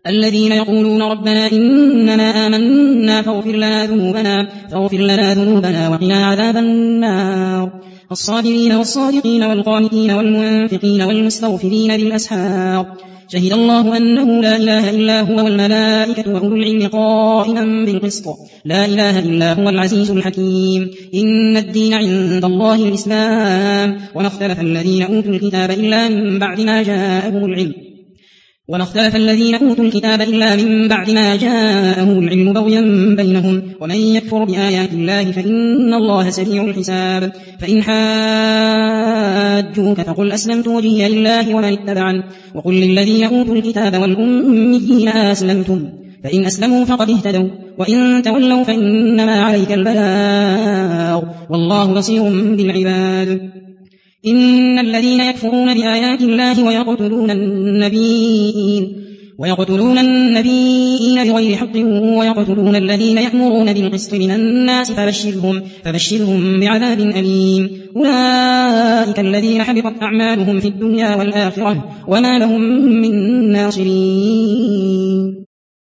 الذين يقولون ربنا إننا آمنا فاغفر لنا ذنوبنا وقنا عذاب النار الصابرين والصادقين والقانتين والمنفقين والمستغفرين بالأسحار شهد الله أنه لا إله إلا هو والملائكة وأولو العلم قائما بالقسط لا إله إلا هو العزيز الحكيم إن الدين عند الله الإسلام وما اختلف الذين أوتوا الكتاب إلا من بعد ما جاءهم العلم بغيا بينهم ومن يكفر بآيات الله فإن الله سريع الحساب فإن حاجوك فقل أسلمت وجهي لله ومن اتبعني وقل للذين أوتوا الكتاب والأميين أسلمتم فإن أسلموا فقد اهتدوا وإن تولوا فإنما عليك البلاغ والله بصير بالعباد إن الذين يكفرون بآيات الله ويقتلون النبيين بغير حق ويقتلون الذين يأمرون بالقسط من الناس فبشرهم بعذاب أليم أولئك الذين حبطت أعمالهم في الدنيا والآخرة وما لهم من ناصرين